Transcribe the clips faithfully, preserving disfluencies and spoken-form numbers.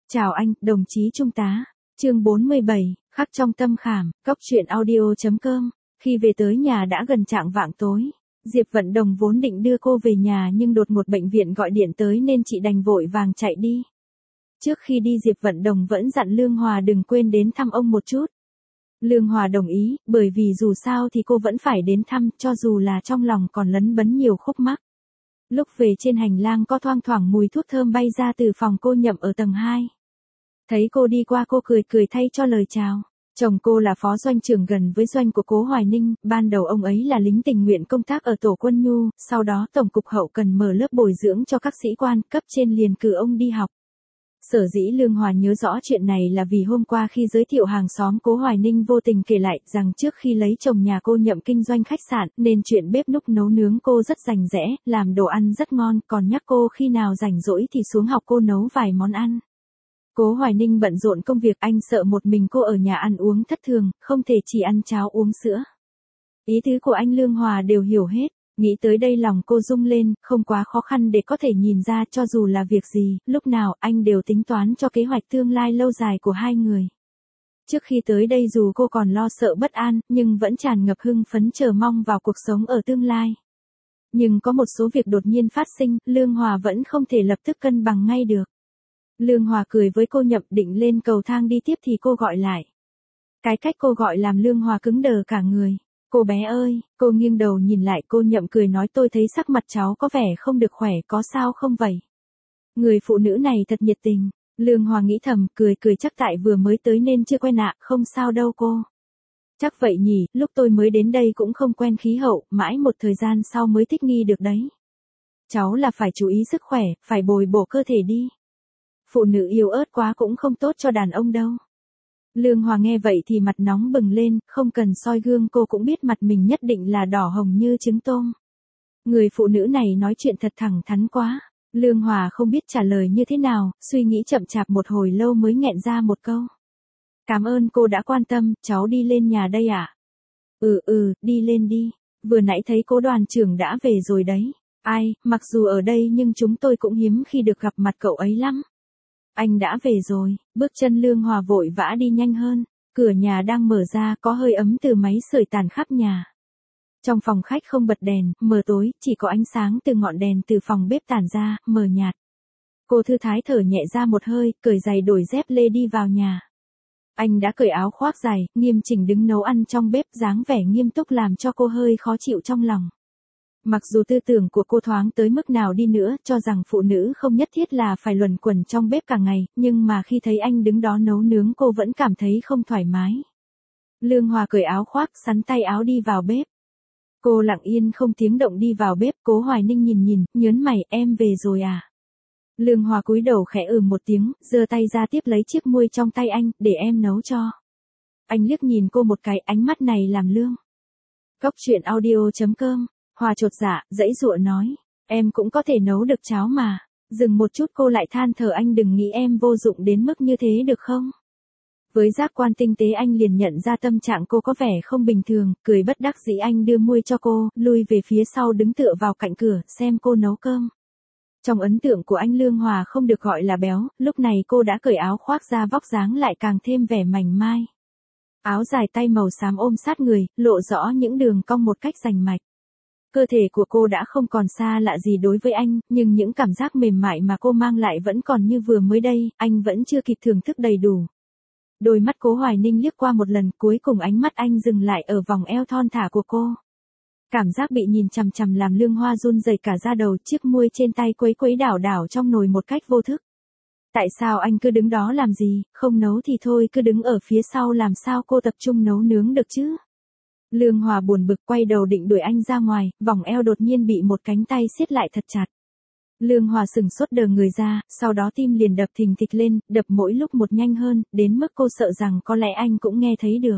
Chào anh, đồng chí trung tá. Chương bốn mươi bảy, khắc trong tâm khảm, cóc truyện audio.com. Khi về tới nhà đã gần chạng vạng tối. Diệp Vận Đồng vốn định đưa cô về nhà nhưng đột một bệnh viện gọi điện tới nên chị đành vội vàng chạy đi. Trước khi đi Diệp Vận Đồng vẫn dặn Lương Hòa đừng quên đến thăm ông một chút. Lương Hòa đồng ý, bởi vì dù sao thì cô vẫn phải đến thăm, cho dù là trong lòng còn lấn bấn nhiều khúc mắc. Lúc về trên hành lang có thoang thoảng mùi thuốc thơm bay ra từ phòng cô Nhậm ở tầng hai. Thấy cô đi qua cô cười cười thay cho lời chào. Chồng cô là phó doanh trưởng gần với doanh của Cố Hoài Ninh, ban đầu ông ấy là lính tình nguyện công tác ở tổ quân nhu, sau đó Tổng cục Hậu cần mở lớp bồi dưỡng cho các sĩ quan, cấp trên liền cử ông đi học. Sở dĩ Lương Hòa nhớ rõ chuyện này là vì hôm qua khi giới thiệu hàng xóm Cố Hoài Ninh vô tình kể lại rằng trước khi lấy chồng nhà cô Nhậm kinh doanh khách sạn nên chuyện bếp núc nấu nướng cô rất rành rẽ, làm đồ ăn rất ngon, còn nhắc cô khi nào rảnh rỗi thì xuống học cô nấu vài món ăn. Cố Hoài Ninh bận rộn công việc, anh sợ một mình cô ở nhà ăn uống thất thường, không thể chỉ ăn cháo uống sữa. Ý tứ của anh Lương Hòa đều hiểu hết, nghĩ tới đây lòng cô rung lên, không quá khó khăn để có thể nhìn ra cho dù là việc gì, lúc nào anh đều tính toán cho kế hoạch tương lai lâu dài của hai người. Trước khi tới đây dù cô còn lo sợ bất an, nhưng vẫn tràn ngập hưng phấn chờ mong vào cuộc sống ở tương lai. Nhưng có một số việc đột nhiên phát sinh, Lương Hòa vẫn không thể lập tức cân bằng ngay được. Lương Hòa cười với cô Nhậm định lên cầu thang đi tiếp thì cô gọi lại. Cái cách cô gọi làm Lương Hòa cứng đờ cả người. Cô bé ơi, cô nghiêng đầu nhìn lại cô Nhậm cười nói tôi thấy sắc mặt cháu có vẻ không được khỏe, có sao không vậy? Người phụ nữ này thật nhiệt tình. Lương Hòa nghĩ thầm, cười cười chắc tại vừa mới tới nên chưa quen ạ, không sao đâu cô. Chắc vậy nhỉ, lúc tôi mới đến đây cũng không quen khí hậu, mãi một thời gian sau mới thích nghi được đấy. Cháu là phải chú ý sức khỏe, phải bồi bổ cơ thể đi. Phụ nữ yếu ớt quá cũng không tốt cho đàn ông đâu. Lương Hòa nghe vậy thì mặt nóng bừng lên, không cần soi gương cô cũng biết mặt mình nhất định là đỏ hồng như trứng tôm. Người phụ nữ này nói chuyện thật thẳng thắn quá. Lương Hòa không biết trả lời như thế nào, suy nghĩ chậm chạp một hồi lâu mới nghẹn ra một câu. Cảm ơn cô đã quan tâm, cháu đi lên nhà đây ạ. À? Ừ ừ, đi lên đi. Vừa nãy thấy Cố đoàn trưởng đã về rồi đấy. Ai, mặc dù ở đây nhưng chúng tôi cũng hiếm khi được gặp mặt cậu ấy lắm. Anh đã về rồi, bước chân Lương Hòa vội vã đi nhanh hơn, cửa nhà đang mở ra có hơi ấm từ máy sưởi tàn khắp nhà. Trong phòng khách không bật đèn, mờ tối, chỉ có ánh sáng từ ngọn đèn từ phòng bếp tản ra, mờ nhạt. Cô thư thái thở nhẹ ra một hơi, cởi giày đổi dép lê đi vào nhà. Anh đã cởi áo khoác dài, nghiêm chỉnh đứng nấu ăn trong bếp, dáng vẻ nghiêm túc làm cho cô hơi khó chịu trong lòng. Mặc dù tư tưởng của cô thoáng tới mức nào đi nữa, cho rằng phụ nữ không nhất thiết là phải luẩn quẩn trong bếp cả ngày, nhưng mà khi thấy anh đứng đó nấu nướng cô vẫn cảm thấy không thoải mái. Lương Hòa cởi áo khoác, sắn tay áo đi vào bếp. Cô lặng yên không tiếng động đi vào bếp, Cố Hoài Ninh nhìn nhìn, nhớn mày, em về rồi à? Lương Hòa cúi đầu khẽ ừ một tiếng, giơ tay ra tiếp lấy chiếc muôi trong tay anh, để em nấu cho. Anh liếc nhìn cô một cái, ánh mắt này làm Lương. Cóc truyện audio.com. Hòa chột dạ, dãy dụa nói, em cũng có thể nấu được cháo mà. Dừng một chút cô lại than thở anh đừng nghĩ em vô dụng đến mức như thế được không? Với giác quan tinh tế anh liền nhận ra tâm trạng cô có vẻ không bình thường, cười bất đắc dĩ anh đưa muôi cho cô, lui về phía sau đứng tựa vào cạnh cửa, xem cô nấu cơm. Trong ấn tượng của anh Lương Hòa không được gọi là béo, lúc này cô đã cởi áo khoác ra vóc dáng lại càng thêm vẻ mảnh mai. Áo dài tay màu xám ôm sát người, lộ rõ những đường cong một cách rành mạch. Cơ thể của cô đã không còn xa lạ gì đối với anh, nhưng những cảm giác mềm mại mà cô mang lại vẫn còn như vừa mới đây, anh vẫn chưa kịp thưởng thức đầy đủ. Đôi mắt Cố Hoài Ninh liếc qua một lần, cuối cùng ánh mắt anh dừng lại ở vòng eo thon thả của cô. Cảm giác bị nhìn chằm chằm làm Lương Hoa run rẩy cả da đầu, chiếc muôi trên tay quấy quấy đảo đảo trong nồi một cách vô thức. Tại sao anh cứ đứng đó làm gì, không nấu thì thôi, cứ đứng ở phía sau làm sao cô tập trung nấu nướng được chứ? Lương Hòa buồn bực quay đầu định đuổi anh ra ngoài, vòng eo đột nhiên bị một cánh tay siết lại thật chặt. Lương Hòa sừng sốt đờ người ra, sau đó tim liền đập thình thịch lên, đập mỗi lúc một nhanh hơn, đến mức cô sợ rằng có lẽ anh cũng nghe thấy được.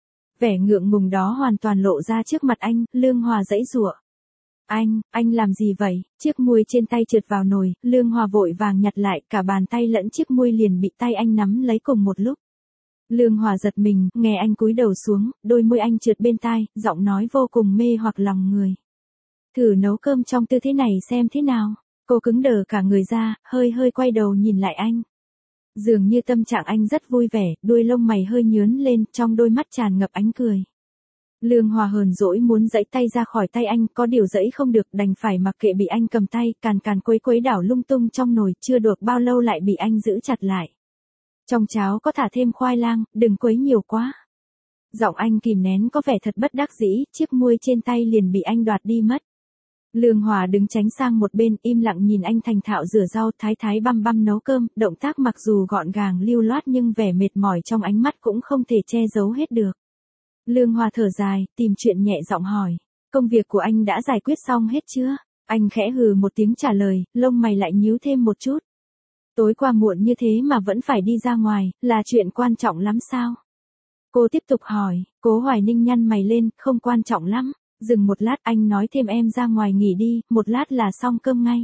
Vẻ ngượng ngùng đó hoàn toàn lộ ra trước mặt anh, Lương Hòa giãy giụa. Anh, anh làm gì vậy? Chiếc muôi trên tay trượt vào nồi, Lương Hòa vội vàng nhặt lại, cả bàn tay lẫn chiếc muôi liền bị tay anh nắm lấy cùng một lúc. Lương Hòa giật mình, nghe anh cúi đầu xuống, đôi môi anh trượt bên tai, giọng nói vô cùng mê hoặc lòng người. Thử nấu cơm trong tư thế này xem thế nào. Cô cứng đờ cả người ra, hơi hơi quay đầu nhìn lại anh. Dường như tâm trạng anh rất vui vẻ, đuôi lông mày hơi nhướn lên, trong đôi mắt tràn ngập ánh cười. Lương Hòa hờn dỗi muốn giãy tay ra khỏi tay anh, có điều giãy không được, đành phải mặc kệ bị anh cầm tay, càn càn quấy quấy đảo lung tung trong nồi, chưa được bao lâu lại bị anh giữ chặt lại. Trong cháo có thả thêm khoai lang, đừng quấy nhiều quá. Giọng anh kìm nén có vẻ thật bất đắc dĩ, chiếc muôi trên tay liền bị anh đoạt đi mất. Lương Hòa đứng tránh sang một bên, im lặng nhìn anh thành thạo rửa rau, thái thái băm băm nấu cơm, động tác mặc dù gọn gàng lưu loát nhưng vẻ mệt mỏi trong ánh mắt cũng không thể che giấu hết được. Lương Hòa thở dài, tìm chuyện nhẹ giọng hỏi, công việc của anh đã giải quyết xong hết chưa? Anh khẽ hừ một tiếng trả lời, lông mày lại nhíu thêm một chút. Tối qua muộn như thế mà vẫn phải đi ra ngoài, là chuyện quan trọng lắm sao? Cô tiếp tục hỏi, Cố Hoài Ninh nhăn mày lên, không quan trọng lắm. Dừng một lát anh nói thêm em ra ngoài nghỉ đi, một lát là xong cơm ngay.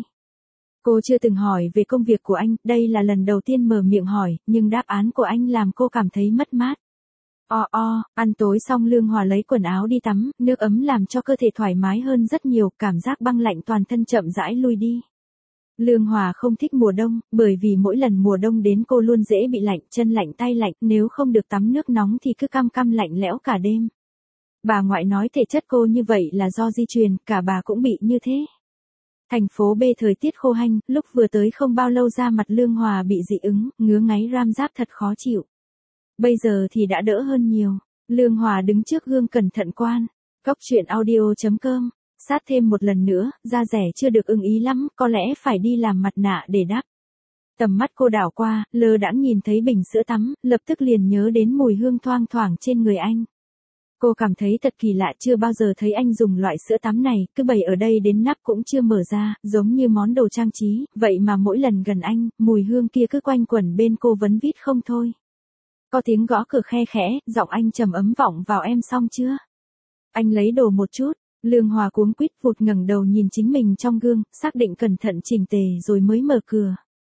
Cô chưa từng hỏi về công việc của anh, đây là lần đầu tiên mở miệng hỏi, nhưng đáp án của anh làm cô cảm thấy mất mát. O o, ăn tối xong Lương Hòa lấy quần áo đi tắm, nước ấm làm cho cơ thể thoải mái hơn rất nhiều, cảm giác băng lạnh toàn thân chậm rãi lui đi. Lương Hòa không thích mùa đông, bởi vì mỗi lần mùa đông đến cô luôn dễ bị lạnh, chân lạnh tay lạnh, nếu không được tắm nước nóng thì cứ cam cam lạnh lẽo cả đêm. Bà ngoại nói thể chất cô như vậy là do di truyền, cả bà cũng bị như thế. Thành phố B thời tiết khô hanh, lúc vừa tới không bao lâu da mặt Lương Hòa bị dị ứng, ngứa ngáy ram ráp thật khó chịu. Bây giờ thì đã đỡ hơn nhiều. Lương Hòa đứng trước gương cẩn thận quan. Cóc truyện audio chấm com. Sát thêm một lần nữa, da rẻ chưa được ưng ý lắm, có lẽ phải đi làm mặt nạ để đắp. Tầm mắt cô đảo qua, lơ đãng nhìn thấy bình sữa tắm, lập tức liền nhớ đến mùi hương thoang thoảng trên người anh. Cô cảm thấy thật kỳ lạ, chưa bao giờ thấy anh dùng loại sữa tắm này, cứ bày ở đây đến nắp cũng chưa mở ra, giống như món đồ trang trí, vậy mà mỗi lần gần anh, mùi hương kia cứ quanh quẩn bên cô vấn vít không thôi. Có tiếng gõ cửa khe khẽ, giọng anh trầm ấm vọng vào, em xong chưa? Anh lấy đồ một chút. Lương Hòa cuống quýt vụt ngẩng đầu nhìn chính mình trong gương, xác định cẩn thận chỉnh tề rồi mới mở cửa.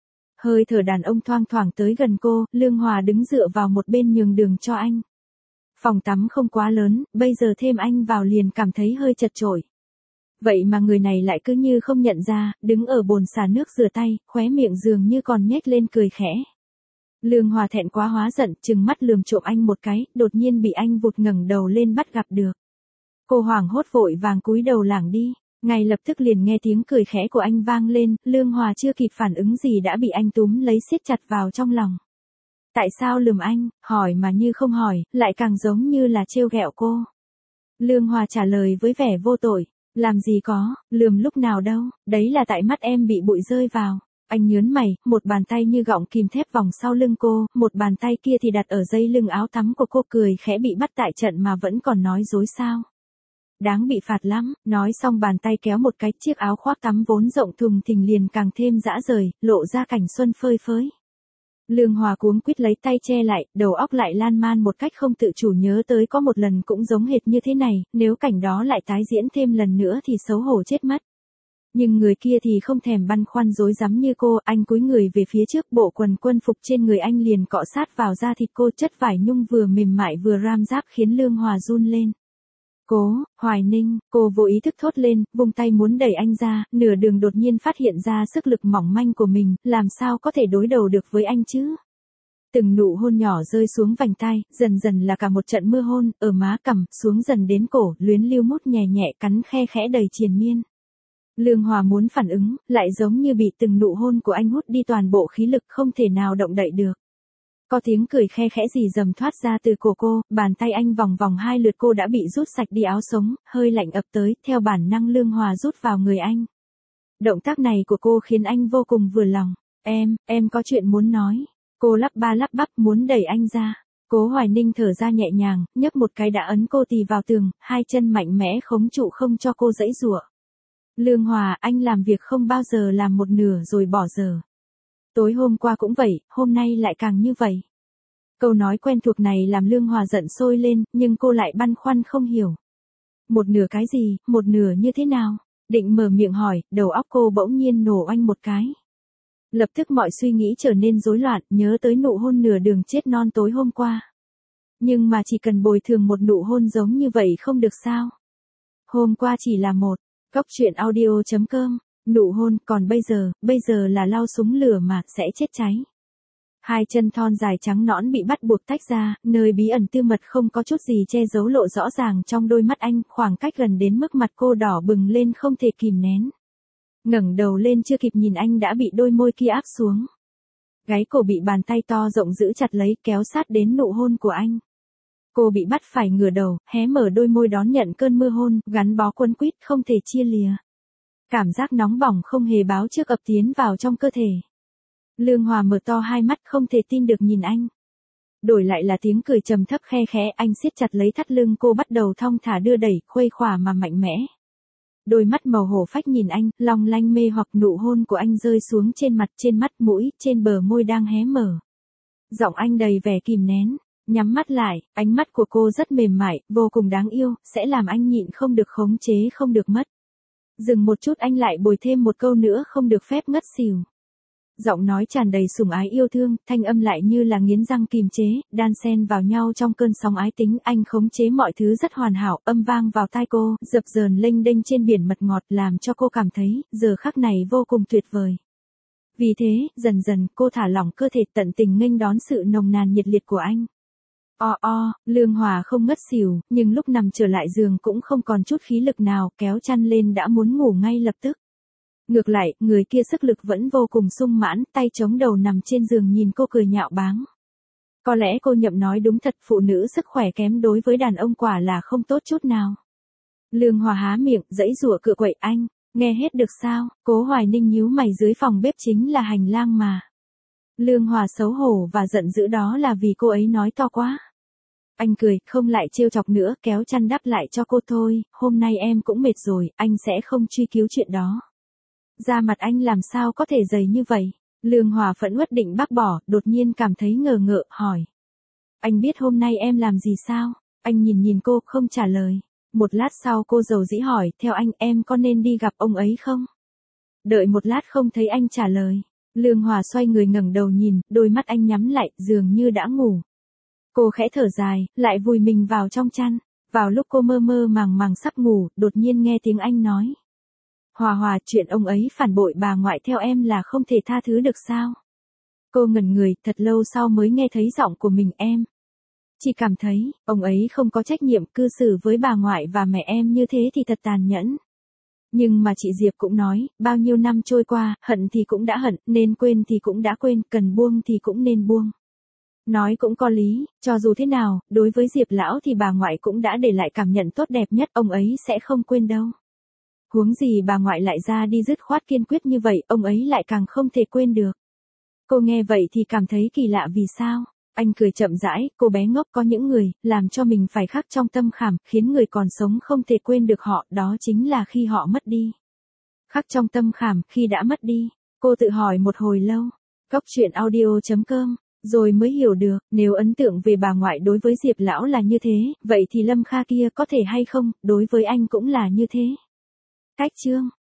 Hơi thở đàn ông thoang thoảng tới gần cô, Lương Hòa đứng dựa vào một bên nhường đường cho anh. Phòng tắm không quá lớn, bây giờ thêm anh vào liền cảm thấy hơi chật chội. Vậy mà người này lại cứ như không nhận ra, đứng ở bồn xả nước rửa tay, khóe miệng dường như còn nhếch lên cười khẽ. Lương Hòa thẹn quá hóa giận, trừng mắt lườm trộm anh một cái, đột nhiên bị anh vụt ngẩng đầu lên bắt gặp được. Cô hoảng hốt vội vàng cúi đầu lảng đi, ngay lập tức liền nghe tiếng cười khẽ của anh vang lên, Lương Hòa chưa kịp phản ứng gì đã bị anh túm lấy siết chặt vào trong lòng. Tại sao lườm anh, hỏi mà như không hỏi, lại càng giống như là trêu ghẹo cô. Lương Hòa trả lời với vẻ vô tội, làm gì có, lườm lúc nào đâu, đấy là tại mắt em bị bụi rơi vào. Anh nhớn mày, một bàn tay như gọng kìm thép vòng sau lưng cô, một bàn tay kia thì đặt ở dây lưng áo tắm của cô, cười khẽ, bị bắt tại trận mà vẫn còn nói dối sao. Đáng bị phạt lắm, nói xong bàn tay kéo một cái, chiếc áo khoác tắm vốn rộng thùng thình liền càng thêm dã rời, lộ ra cảnh xuân phơi phới. Lương Hòa cuống quýt lấy tay che lại, đầu óc lại lan man một cách không tự chủ, nhớ tới có một lần cũng giống hệt như thế này, nếu cảnh đó lại tái diễn thêm lần nữa thì xấu hổ chết mất. Nhưng người kia thì không thèm băn khoăn rối rắm như cô, anh cúi người về phía trước, bộ quần quân phục trên người anh liền cọ sát vào da thịt cô, chất vải nhung vừa mềm mại vừa ram ráp khiến Lương Hòa run lên. Cố Hoài Ninh, cô vô ý thức thốt lên, vung tay muốn đẩy anh ra, nửa đường đột nhiên phát hiện ra sức lực mỏng manh của mình, làm sao có thể đối đầu được với anh chứ? Từng nụ hôn nhỏ rơi xuống vành tai, dần dần là cả một trận mưa hôn, ở má cằm, xuống dần đến cổ, luyến lưu mút nhẹ nhẹ cắn khe khẽ đầy triền miên. Lương Hòa muốn phản ứng, lại giống như bị từng nụ hôn của anh hút đi toàn bộ khí lực, không thể nào động đậy được. Có tiếng cười khe khẽ rì rầm thoát ra từ cổ cô, bàn tay anh vòng vòng hai lượt cô đã bị rút sạch đi áo sống, hơi lạnh ập tới, theo bản năng Lương Hòa rút vào người anh. Động tác này của cô khiến anh vô cùng vừa lòng. Em, em có chuyện muốn nói. Cô lắp ba lắp bắp muốn đẩy anh ra. Cố Hoài Ninh thở ra nhẹ nhàng, nhấc một cái đã ấn cô tì vào tường, hai chân mạnh mẽ khống trụ không cho cô giãy giụa. Lương Hòa, anh làm việc không bao giờ làm một nửa rồi bỏ giờ. Tối hôm qua cũng vậy, hôm nay lại càng như vậy. Câu nói quen thuộc này làm Lương Hòa giận sôi lên, nhưng cô lại băn khoăn không hiểu. Một nửa cái gì, một nửa như thế nào? Định mở miệng hỏi, đầu óc cô bỗng nhiên nổ oanh một cái. Lập tức mọi suy nghĩ trở nên rối loạn, nhớ tới nụ hôn nửa đường chết non tối hôm qua. Nhưng mà chỉ cần bồi thường một nụ hôn giống như vậy không được sao? Hôm qua chỉ là một. Cóc truyện audio chấm com. Nụ hôn, còn bây giờ, bây giờ là lau súng lửa mà sẽ chết cháy. Hai chân thon dài trắng nõn bị bắt buộc tách ra, nơi bí ẩn tư mật không có chút gì che giấu lộ rõ ràng trong đôi mắt anh, khoảng cách gần đến mức mặt cô đỏ bừng lên không thể kìm nén. Ngẩng đầu lên chưa kịp nhìn anh đã bị đôi môi kia áp xuống. Gáy cổ bị bàn tay to rộng giữ chặt lấy, kéo sát đến nụ hôn của anh. Cô bị bắt phải ngửa đầu, hé mở đôi môi đón nhận cơn mưa hôn, gắn bó quấn quýt không thể chia lìa. Cảm giác nóng bỏng không hề báo trước ập tiến vào trong cơ thể. Lương Hòa mở to hai mắt không thể tin được nhìn anh. Đổi lại là tiếng cười trầm thấp khe khẽ, anh siết chặt lấy thắt lưng cô bắt đầu thong thả đưa đẩy, khuây khỏa mà mạnh mẽ. Đôi mắt màu hổ phách nhìn anh, long lanh mê hoặc nụ hôn của anh rơi xuống trên mặt, trên mắt mũi, trên bờ môi đang hé mở. Giọng anh đầy vẻ kìm nén, nhắm mắt lại, ánh mắt của cô rất mềm mại, vô cùng đáng yêu, sẽ làm anh nhịn không được khống chế không được mất. Dừng một chút anh lại bồi thêm một câu nữa không được phép ngất xỉu. Giọng nói tràn đầy sủng ái yêu thương, thanh âm lại như là nghiến răng kìm chế, đan xen vào nhau trong cơn sóng ái tính, anh khống chế mọi thứ rất hoàn hảo, âm vang vào tai cô, dập dờn lênh đênh trên biển mật ngọt làm cho cô cảm thấy, giờ khắc này vô cùng tuyệt vời. Vì thế, dần dần, cô thả lỏng cơ thể tận tình nghênh đón sự nồng nàn nhiệt liệt của anh. O o, Lương Hòa không ngất xỉu, nhưng lúc nằm trở lại giường cũng không còn chút khí lực nào, kéo chăn lên đã muốn ngủ ngay lập tức. Ngược lại, người kia sức lực vẫn vô cùng sung mãn, tay chống đầu nằm trên giường nhìn cô cười nhạo báng. Có lẽ cô Nhậm nói đúng thật, phụ nữ sức khỏe kém đối với đàn ông quả là không tốt chút nào. Lương Hòa há miệng, giãy giụa cựa quậy anh, nghe hết được sao? Cố Hoài Ninh nhíu mày, dưới phòng bếp chính là hành lang mà. Lương Hòa xấu hổ và giận dữ, đó là vì cô ấy nói to quá. Anh cười, không lại trêu chọc nữa, kéo chăn đắp lại cho cô thôi, hôm nay em cũng mệt rồi, anh sẽ không truy cứu chuyện đó. Da mặt anh làm sao có thể dày như vậy? Lương Hòa phẫn uất định bác bỏ, đột nhiên cảm thấy ngờ ngợ, hỏi. Anh biết hôm nay em làm gì sao? Anh nhìn nhìn cô, không trả lời. Một lát sau cô dầu dĩ hỏi, theo anh em có nên đi gặp ông ấy không? Đợi một lát không thấy anh trả lời. Lương Hòa xoay người ngẩng đầu nhìn, đôi mắt anh nhắm lại, dường như đã ngủ. Cô khẽ thở dài, lại vùi mình vào trong chăn. Vào lúc cô mơ mơ màng màng sắp ngủ, đột nhiên nghe tiếng anh nói. Hòa Hòa, chuyện ông ấy phản bội bà ngoại theo em là không thể tha thứ được sao? Cô ngẩn người, thật lâu sau mới nghe thấy giọng của mình. Em chỉ cảm thấy, ông ấy không có trách nhiệm, cư xử với bà ngoại và mẹ em như thế thì thật tàn nhẫn. Nhưng mà chị Diệp cũng nói, bao nhiêu năm trôi qua, hận thì cũng đã hận, nên quên thì cũng đã quên, cần buông thì cũng nên buông. Nói cũng có lý, cho dù thế nào, đối với Diệp lão thì bà ngoại cũng đã để lại cảm nhận tốt đẹp nhất, ông ấy sẽ không quên đâu. Huống gì bà ngoại lại ra đi dứt khoát kiên quyết như vậy, ông ấy lại càng không thể quên được. Cô nghe vậy thì cảm thấy kỳ lạ, vì sao? Anh cười chậm rãi, cô bé ngốc, có những người, làm cho mình phải khắc trong tâm khảm, khiến người còn sống không thể quên được họ, đó chính là khi họ mất đi. Khắc trong tâm khảm, khi đã mất đi. Cô tự hỏi một hồi lâu. Cóc truyện audio chấm com. Rồi mới hiểu được, nếu ấn tượng về bà ngoại đối với Diệp lão là như thế, vậy thì Lâm Kha kia có thể hay không, đối với anh cũng là như thế. Cách chương